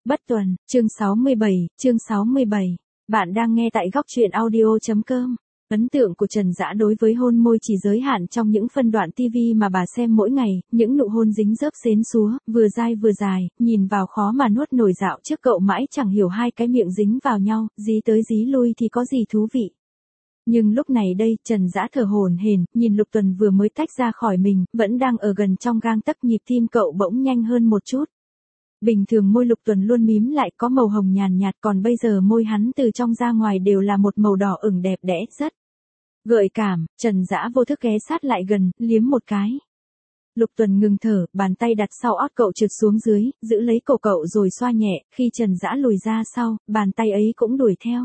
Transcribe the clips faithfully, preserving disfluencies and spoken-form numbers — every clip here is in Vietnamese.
Bất Tuần, chương sáu mươi bảy, chương sáu mươi bảy. Bạn đang nghe tại góc truyện audio.com. Ấn tượng của Trần Dã đối với hôn môi chỉ giới hạn trong những phân đoạn ti vi mà bà xem mỗi ngày, những nụ hôn dính dớp xến xúa, vừa dai vừa dài, nhìn vào khó mà nuốt nổi, dạo trước cậu mãi chẳng hiểu hai cái miệng dính vào nhau, dí tới dí lui thì có gì thú vị. Nhưng lúc này đây, Trần Dã thở hổn hển, nhìn Lục Tuần vừa mới tách ra khỏi mình, vẫn đang ở gần trong gang tấc, nhịp tim cậu bỗng nhanh hơn một chút. Bình thường môi Lục Tuần luôn mím lại có màu hồng nhàn nhạt, còn bây giờ môi hắn từ trong ra ngoài đều là một màu đỏ ửng đẹp đẽ, rất gợi cảm. Trần Dã vô thức ghé sát lại gần, liếm một cái. Lục Tuần ngừng thở, bàn tay đặt sau ót cậu trượt xuống dưới, giữ lấy cổ cậu rồi xoa nhẹ, khi Trần Dã lùi ra sau, bàn tay ấy cũng đuổi theo.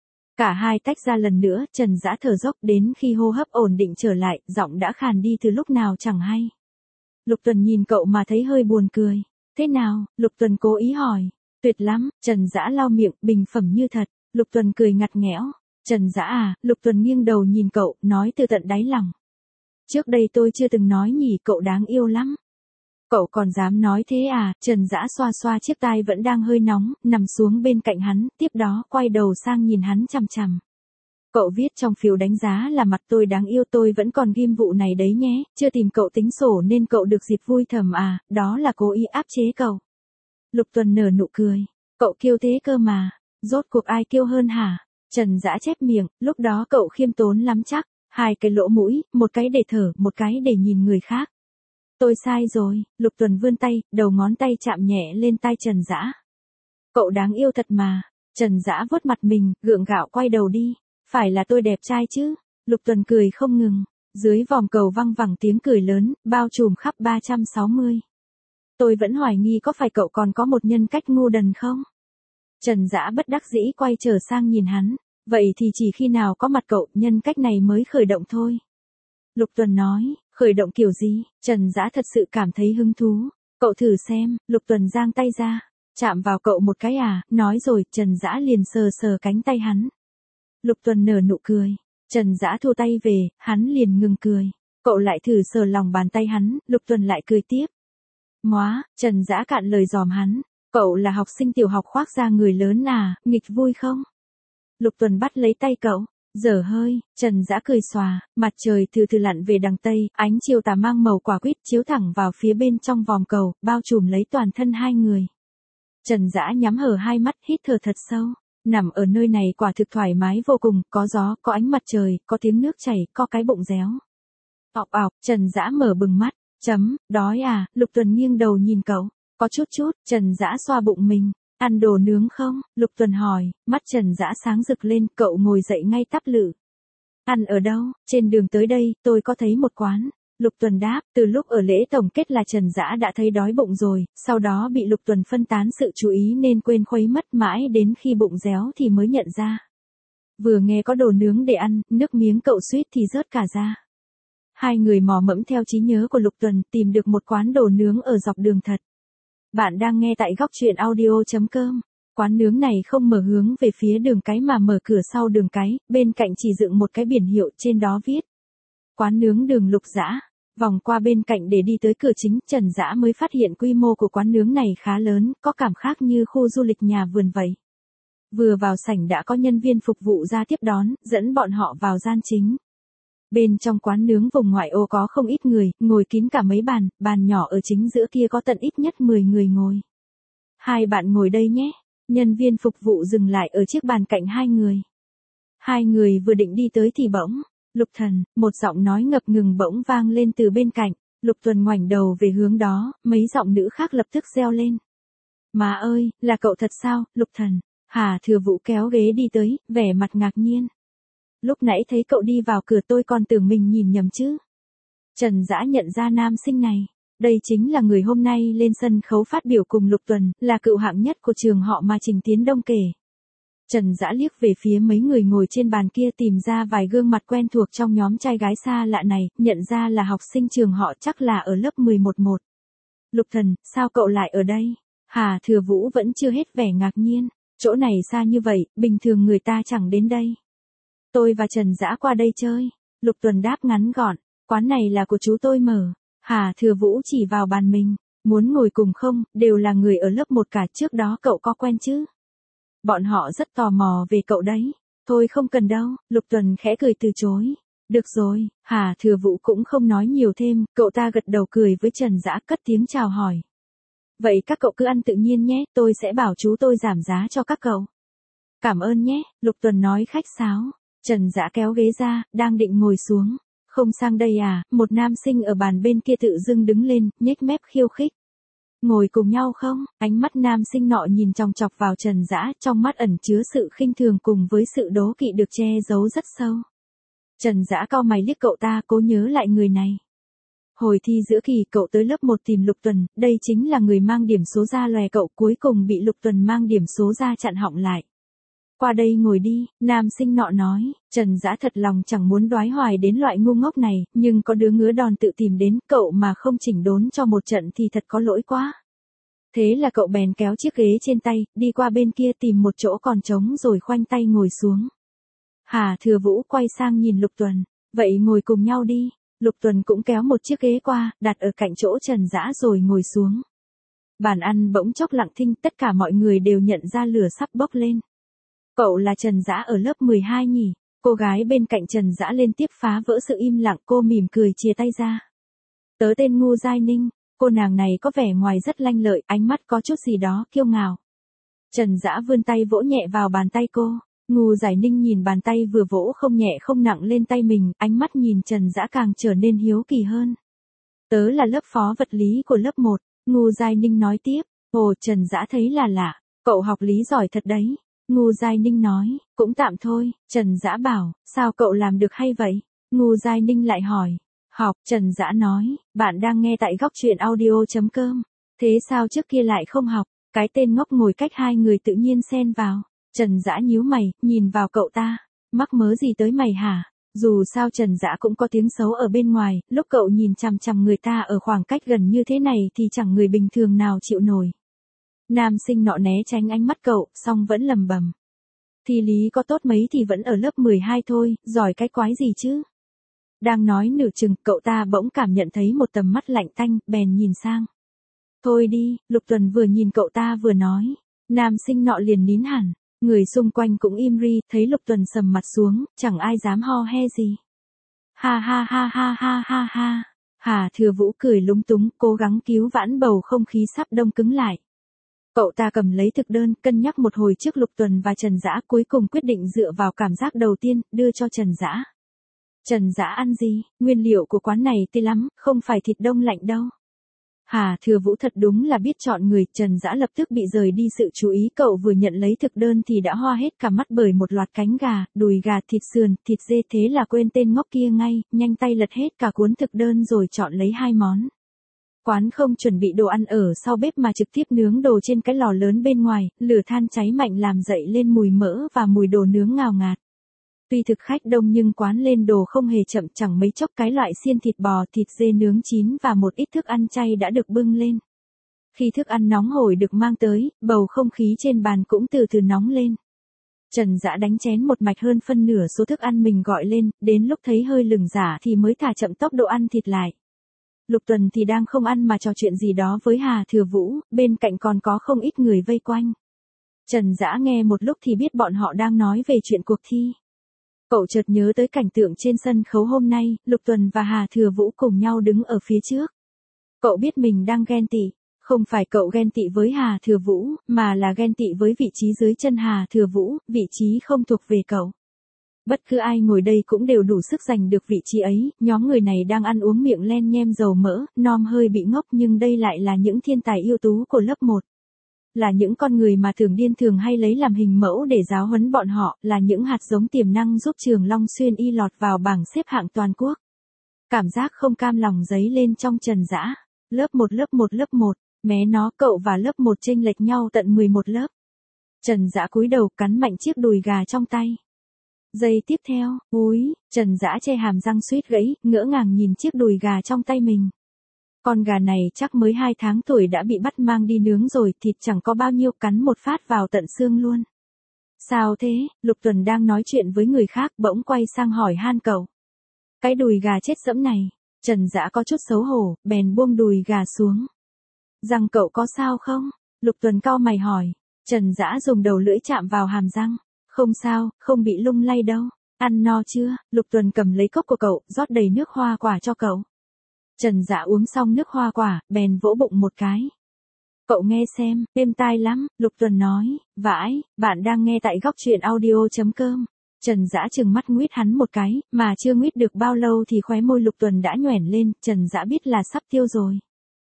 Cả hai tách ra lần nữa, Trần Dã thở dốc đến khi hô hấp ổn định trở lại, giọng đã khàn đi từ lúc nào chẳng hay. Lục Tuần nhìn cậu mà thấy hơi buồn cười. Thế nào? Lục Tuần cố ý hỏi. Tuyệt lắm, Trần Dã lau miệng, bình phẩm như thật. Lục Tuần cười ngặt nghẽo. Trần Dã à? Lục Tuần nghiêng đầu nhìn cậu, nói từ tận đáy lòng. Trước đây tôi chưa từng nói nhỉ, cậu đáng yêu lắm. Cậu còn dám nói thế à? Trần Dã xoa xoa chiếc tai vẫn đang hơi nóng, nằm xuống bên cạnh hắn, tiếp đó quay đầu sang nhìn hắn chằm chằm. Cậu viết trong phiếu đánh giá là mặt tôi đáng yêu, tôi vẫn còn ghim vụ này đấy nhé, chưa tìm cậu tính sổ nên cậu được dịp vui thầm à, đó là cố ý áp chế cậu. Lục Tuần nở nụ cười, cậu kiêu thế cơ mà, rốt cuộc ai kiêu hơn hả? Trần Dã chép miệng, lúc đó cậu khiêm tốn lắm chắc, hai cái lỗ mũi, một cái để thở, một cái để nhìn người khác. Tôi sai rồi. Lục Tuần vươn tay, đầu ngón tay chạm nhẹ lên tai Trần Dã. Cậu đáng yêu thật mà. Trần Dã vuốt mặt mình, gượng gạo quay đầu đi. Phải là tôi đẹp trai chứ? Lục Tuần cười không ngừng. Dưới vòm cầu văng vẳng tiếng cười lớn, bao trùm khắp ba trăm sáu mươi. Tôi vẫn hoài nghi có phải cậu còn có một nhân cách ngu đần không? Trần Dã bất đắc dĩ quay trở sang nhìn hắn. Vậy thì chỉ khi nào có mặt cậu, nhân cách này mới khởi động thôi. Lục Tuần nói, khởi động kiểu gì? Trần Dã thật sự cảm thấy hứng thú. Cậu thử xem. Lục Tuần giang tay ra. Chạm vào cậu một cái à? Nói rồi, Trần Dã liền sờ sờ cánh tay hắn. Lục Tuần nở nụ cười. Trần Dã thu tay về, hắn liền ngừng cười. Cậu lại thử sờ lòng bàn tay hắn, Lục Tuần lại cười tiếp. Móa, Trần Dã cạn lời dòm hắn. Cậu là học sinh tiểu học khoác da người lớn à, nghịch vui không? Lục Tuần bắt lấy tay cậu. Dở hơi, Trần Dã cười xòa, mặt trời từ từ lặn về đằng tây, ánh chiều tà mang màu quả quýt chiếu thẳng vào phía bên trong vòm cầu, bao trùm lấy toàn thân hai người. Trần Dã nhắm hờ hai mắt, hít thở thật sâu. Nằm ở nơi này quả thực thoải mái vô cùng, có gió, có ánh mặt trời, có tiếng nước chảy, có cái bụng réo. Ọc ọc, Trần Dã mở bừng mắt. Chấm, đói à? Lục Tuần nghiêng đầu nhìn cậu. Có chút chút. Trần Dã xoa bụng mình. Ăn đồ nướng không? Lục Tuần hỏi. Mắt Trần Dã sáng rực lên, cậu ngồi dậy ngay tắp lự. Ăn ở đâu? Trên đường tới đây, tôi có thấy một quán. Lục Tuần đáp, từ lúc ở lễ tổng kết là Trần Dã đã thấy đói bụng rồi, sau đó bị Lục Tuần phân tán sự chú ý nên quên khuấy mất, mãi đến khi bụng réo thì mới nhận ra. Vừa nghe có đồ nướng để ăn, nước miếng cậu suýt thì rớt cả ra. Hai người mò mẫm theo trí nhớ của Lục Tuần, tìm được một quán đồ nướng ở dọc đường thật. Bạn đang nghe tại góc truyện audio.com. Quán nướng này không mở hướng về phía đường cái mà mở cửa sau đường cái, bên cạnh chỉ dựng một cái biển hiệu, trên đó viết Quán nướng đường Lục Dã. Vòng qua bên cạnh để đi tới cửa chính, Trần Dã mới phát hiện quy mô của quán nướng này khá lớn, có cảm khác như khu du lịch nhà vườn vậy. Vừa vào sảnh đã có nhân viên phục vụ ra tiếp đón, dẫn bọn họ vào gian chính. Bên trong quán nướng vùng ngoại ô có không ít người, ngồi kín cả mấy bàn, bàn nhỏ ở chính giữa kia có tận ít nhất mười người ngồi. Hai bạn ngồi đây nhé. Nhân viên phục vụ dừng lại ở chiếc bàn cạnh hai người. Hai người vừa định đi tới thì bỗng, Lục Thần, một giọng nói ngập ngừng bỗng vang lên từ bên cạnh. Lục Tuần ngoảnh đầu về hướng đó, mấy giọng nữ khác lập tức reo lên. Má ơi, là cậu thật sao? Lục Thần. Hà Thừa Vũ kéo ghế đi tới, vẻ mặt ngạc nhiên. Lúc nãy thấy cậu đi vào cửa tôi còn tưởng mình nhìn nhầm chứ. Trần Dã nhận ra nam sinh này. Đây chính là người hôm nay lên sân khấu phát biểu cùng Lục Tuần, là cựu hạng nhất của trường họ mà Trình Tiến Đông kể. Trần Dã liếc về phía mấy người ngồi trên bàn kia, tìm ra vài gương mặt quen thuộc trong nhóm trai gái xa lạ này, nhận ra là học sinh trường họ, chắc là ở lớp mười một một. Lục Thần, sao cậu lại ở đây? Hà Thừa Vũ vẫn chưa hết vẻ ngạc nhiên. Chỗ này xa như vậy, bình thường người ta chẳng đến đây. Tôi và Trần Dã qua đây chơi. Lục Tuần đáp ngắn gọn. Quán này là của chú tôi mở. Hà Thừa Vũ chỉ vào bàn mình. Muốn ngồi cùng không, đều là người ở lớp một cả, trước đó cậu có quen chứ? Bọn họ rất tò mò về cậu đấy. Thôi không cần đâu, Lục Tuần khẽ cười từ chối. Được rồi, Hà Thừa Vũ cũng không nói nhiều thêm, cậu ta gật đầu cười với Trần Dã cất tiếng chào hỏi. Vậy các cậu cứ ăn tự nhiên nhé, tôi sẽ bảo chú tôi giảm giá cho các cậu. Cảm ơn nhé, Lục Tuần nói khách sáo. Trần Dã kéo ghế ra, đang định ngồi xuống. Không sang đây à, một nam sinh ở bàn bên kia tự dưng đứng lên, nhếch mép khiêu khích. Ngồi cùng nhau không? Ánh mắt nam sinh nọ nhìn chòng chọc vào Trần Dã, trong mắt ẩn chứa sự khinh thường cùng với sự đố kỵ được che giấu rất sâu. Trần Dã cau mày liếc cậu ta, cố nhớ lại người này. Hồi thi giữa kỳ cậu tới lớp một tìm Lục Tuần, đây chính là người mang điểm số ra lòe cậu, cuối cùng bị Lục Tuần mang điểm số ra chặn họng lại. Qua đây ngồi đi, nam sinh nọ nói. Trần Dã thật lòng chẳng muốn đoái hoài đến loại ngu ngốc này, nhưng có đứa ngứa đòn tự tìm đến, cậu mà không chỉnh đốn cho một trận thì thật có lỗi quá. Thế là cậu bèn kéo chiếc ghế trên tay, đi qua bên kia tìm một chỗ còn trống rồi khoanh tay ngồi xuống. Hà Thừa Vũ quay sang nhìn Lục Tuần, vậy ngồi cùng nhau đi. Lục Tuần cũng kéo một chiếc ghế qua, đặt ở cạnh chỗ Trần Dã rồi ngồi xuống. Bàn ăn bỗng chốc lặng thinh, tất cả mọi người đều nhận ra lửa sắp bốc lên. Cậu là Trần Dã ở lớp mười hai nhỉ? Cô gái bên cạnh Trần Dã lên tiếp phá vỡ sự im lặng, cô mỉm cười chia tay ra. Tớ tên Ngô Giai Ninh, cô nàng này có vẻ ngoài rất lanh lợi, ánh mắt có chút gì đó kiêu ngạo. Trần Dã vươn tay vỗ nhẹ vào bàn tay cô. Ngô Giai Ninh nhìn bàn tay vừa vỗ không nhẹ không nặng lên tay mình, ánh mắt nhìn Trần Dã càng trở nên hiếu kỳ hơn. Tớ là lớp phó vật lý của lớp một, Ngô Giai Ninh nói tiếp. Ồ, Trần Dã thấy là lạ, cậu học lý giỏi thật đấy. Ngô Giai Ninh nói, cũng tạm thôi. Trần Dã bảo, sao cậu làm được hay vậy? Ngô Giai Ninh lại hỏi. Học, Trần Dã nói, bạn đang nghe tại góc truyện audio chấm com. Thế sao trước kia lại không học? Cái tên ngốc ngồi cách hai người tự nhiên xen vào. Trần Dã nhíu mày, nhìn vào cậu ta. Mắc mớ gì tới mày hả? Dù sao Trần Dã cũng có tiếng xấu ở bên ngoài, lúc cậu nhìn chằm chằm người ta ở khoảng cách gần như thế này thì chẳng người bình thường nào chịu nổi. Nam sinh nọ né tránh ánh mắt cậu, song vẫn lầm bầm. Thì lý có tốt mấy thì vẫn ở lớp mười hai thôi, giỏi cái quái gì chứ? Đang nói nửa chừng, cậu ta bỗng cảm nhận thấy một tầm mắt lạnh tanh, bèn nhìn sang. Thôi đi, Lục Tuần vừa nhìn cậu ta vừa nói. Nam sinh nọ liền nín hẳn, người xung quanh cũng im ri, thấy Lục Tuần sầm mặt xuống, chẳng ai dám ho he gì. Ha ha ha ha ha ha ha. Hà Thừa Vũ cười lúng túng, cố gắng cứu vãn bầu không khí sắp đông cứng lại. Cậu ta cầm lấy thực đơn, cân nhắc một hồi trước Lục Tuần và Trần Dã, cuối cùng quyết định dựa vào cảm giác đầu tiên, đưa cho Trần Dã. Trần Dã ăn gì? Nguyên liệu của quán này tươi lắm, không phải thịt đông lạnh đâu. Hà Thừa Vũ thật đúng là biết chọn người, Trần Dã lập tức bị rời đi sự chú ý, cậu vừa nhận lấy thực đơn thì đã hoa hết cả mắt bởi một loạt cánh gà, đùi gà, thịt sườn, thịt dê, thế là quên tên ngốc kia ngay, nhanh tay lật hết cả cuốn thực đơn rồi chọn lấy hai món. Quán không chuẩn bị đồ ăn ở sau bếp mà trực tiếp nướng đồ trên cái lò lớn bên ngoài, lửa than cháy mạnh làm dậy lên mùi mỡ và mùi đồ nướng ngào ngạt. Tuy thực khách đông nhưng quán lên đồ không hề chậm, chẳng mấy chốc cái loại xiên thịt bò, thịt dê nướng chín và một ít thức ăn chay đã được bưng lên. Khi thức ăn nóng hổi được mang tới, bầu không khí trên bàn cũng từ từ nóng lên. Trần Dã đánh chén một mạch hơn phân nửa số thức ăn mình gọi lên, đến lúc thấy hơi lửng giả thì mới thả chậm tốc độ ăn thịt lại. Lục Tuần thì đang không ăn mà trò chuyện gì đó với Hà Thừa Vũ, bên cạnh còn có không ít người vây quanh. Trần Dã nghe một lúc thì biết bọn họ đang nói về chuyện cuộc thi. Cậu chợt nhớ tới cảnh tượng trên sân khấu hôm nay, Lục Tuần và Hà Thừa Vũ cùng nhau đứng ở phía trước. Cậu biết mình đang ghen tị, không phải cậu ghen tị với Hà Thừa Vũ, mà là ghen tị với vị trí dưới chân Hà Thừa Vũ, vị trí không thuộc về cậu. Bất cứ ai ngồi đây cũng đều đủ sức giành được vị trí ấy, nhóm người này đang ăn uống miệng len nhem dầu mỡ, nom hơi bị ngốc nhưng đây lại là những thiên tài ưu tú của lớp một. Là những con người mà thường điên thường hay lấy làm hình mẫu để giáo huấn bọn họ, là những hạt giống tiềm năng giúp trường Long Xuyên Y lọt vào bảng xếp hạng toàn quốc. Cảm giác không cam lòng dấy lên trong Trần Dã. Lớp một lớp một lớp một, mé nó cậu và lớp một chênh lệch nhau tận mười một lớp. Trần Dã cúi đầu cắn mạnh chiếc đùi gà trong tay. Giây tiếp theo, úi, Trần Dã che hàm răng suýt gãy, ngỡ ngàng nhìn chiếc đùi gà trong tay mình. Con gà này chắc mới hai tháng tuổi đã bị bắt mang đi nướng rồi, thịt chẳng có bao nhiêu, cắn một phát vào tận xương luôn. Sao thế? Lục Tuần đang nói chuyện với người khác bỗng quay sang hỏi han cậu. Cái đùi gà chết sẫm này. Trần Dã có chút xấu hổ, bèn buông đùi gà xuống. Răng cậu có sao không? Lục Tuần cau mày hỏi. Trần Dã dùng đầu lưỡi chạm vào hàm răng. Không sao, không bị lung lay đâu. Ăn no chưa? Lục Tuần cầm lấy cốc của cậu, rót đầy nước hoa quả cho cậu. Trần Dã uống xong nước hoa quả, bèn vỗ bụng một cái. Cậu nghe xem, êm tai lắm, Lục Tuần nói. Vãi, bạn đang nghe tại góc truyện audio chấm com. Trần Dã trừng mắt nguyết hắn một cái, mà chưa nguyết được bao lâu thì khóe môi Lục Tuần đã nhoẻn lên, Trần Dã biết là sắp tiêu rồi.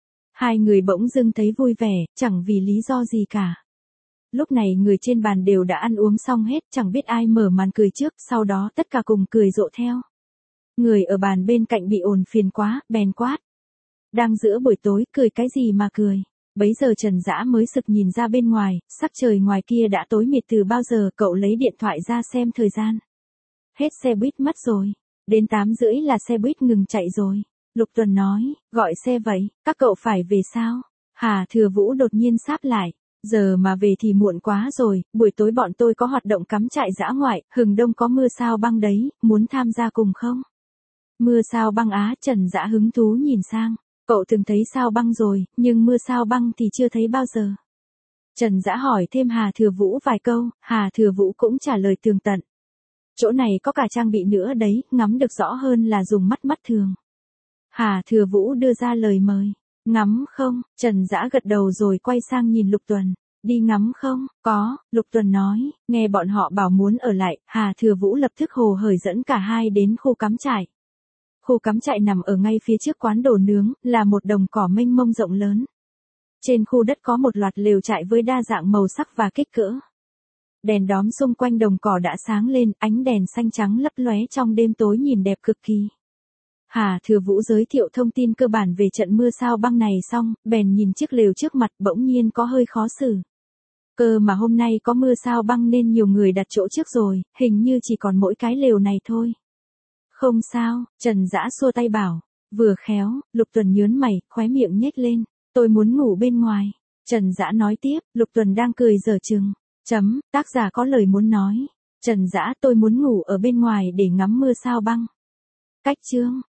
Hai người bỗng dưng thấy vui vẻ, chẳng vì lý do gì cả. Lúc này người trên bàn đều đã ăn uống xong hết, chẳng biết ai mở màn cười trước, sau đó tất cả cùng cười rộ theo. Người ở bàn bên cạnh bị ồn phiền quá, bèn quát. Đang giữa buổi tối, cười cái gì mà cười. Bấy giờ Trần Dã mới sực nhìn ra bên ngoài, sắc trời ngoài kia đã tối mịt từ bao giờ, cậu lấy điện thoại ra xem thời gian. Hết xe buýt mất rồi, đến tám rưỡi là xe buýt ngừng chạy rồi. Lục Tuần nói, gọi xe vậy, các cậu phải về sao? Hà Thừa Vũ đột nhiên sáp lại, giờ mà về thì muộn quá rồi, buổi tối bọn tôi có hoạt động cắm trại dã ngoại, Hừng Đông có mưa sao băng đấy, muốn tham gia cùng không? Mưa sao băng á? Trần Dã hứng thú nhìn sang. Cậu từng thấy sao băng rồi, nhưng mưa sao băng thì chưa thấy bao giờ. Trần Dã hỏi thêm Hà Thừa Vũ vài câu, Hà Thừa Vũ cũng trả lời tường tận. Chỗ này có cả trang bị nữa đấy, ngắm được rõ hơn là dùng mắt mắt thường. Hà Thừa Vũ đưa ra lời mời. Ngắm không? Trần Dã gật đầu rồi quay sang nhìn Lục Tuần. Đi ngắm không? Có, Lục Tuần nói. Nghe bọn họ bảo muốn ở lại, Hà Thừa Vũ lập tức hồ hởi dẫn cả hai đến khu cắm trại. Khu cắm trại nằm ở ngay phía trước quán đồ nướng, là một đồng cỏ mênh mông rộng lớn. Trên khu đất có một loạt lều trại với đa dạng màu sắc và kích cỡ. Đèn đóm xung quanh đồng cỏ đã sáng lên, ánh đèn xanh trắng lấp lóe trong đêm tối nhìn đẹp cực kỳ. Hà Thừa Vũ giới thiệu thông tin cơ bản về trận mưa sao băng này xong, bèn nhìn chiếc lều trước mặt bỗng nhiên có hơi khó xử. Cơ mà hôm nay có mưa sao băng nên nhiều người đặt chỗ trước rồi, hình như chỉ còn mỗi cái lều này thôi. Không sao, Trần Dã xua tay bảo. Vừa khéo, Lục Tuần nhớn mày, khóe miệng nhếch lên. Tôi muốn ngủ bên ngoài. Trần Dã nói tiếp, Lục Tuần đang cười giở chừng. Chấm, tác giả có lời muốn nói. Trần Dã, tôi muốn ngủ ở bên ngoài để ngắm mưa sao băng. Cách chương.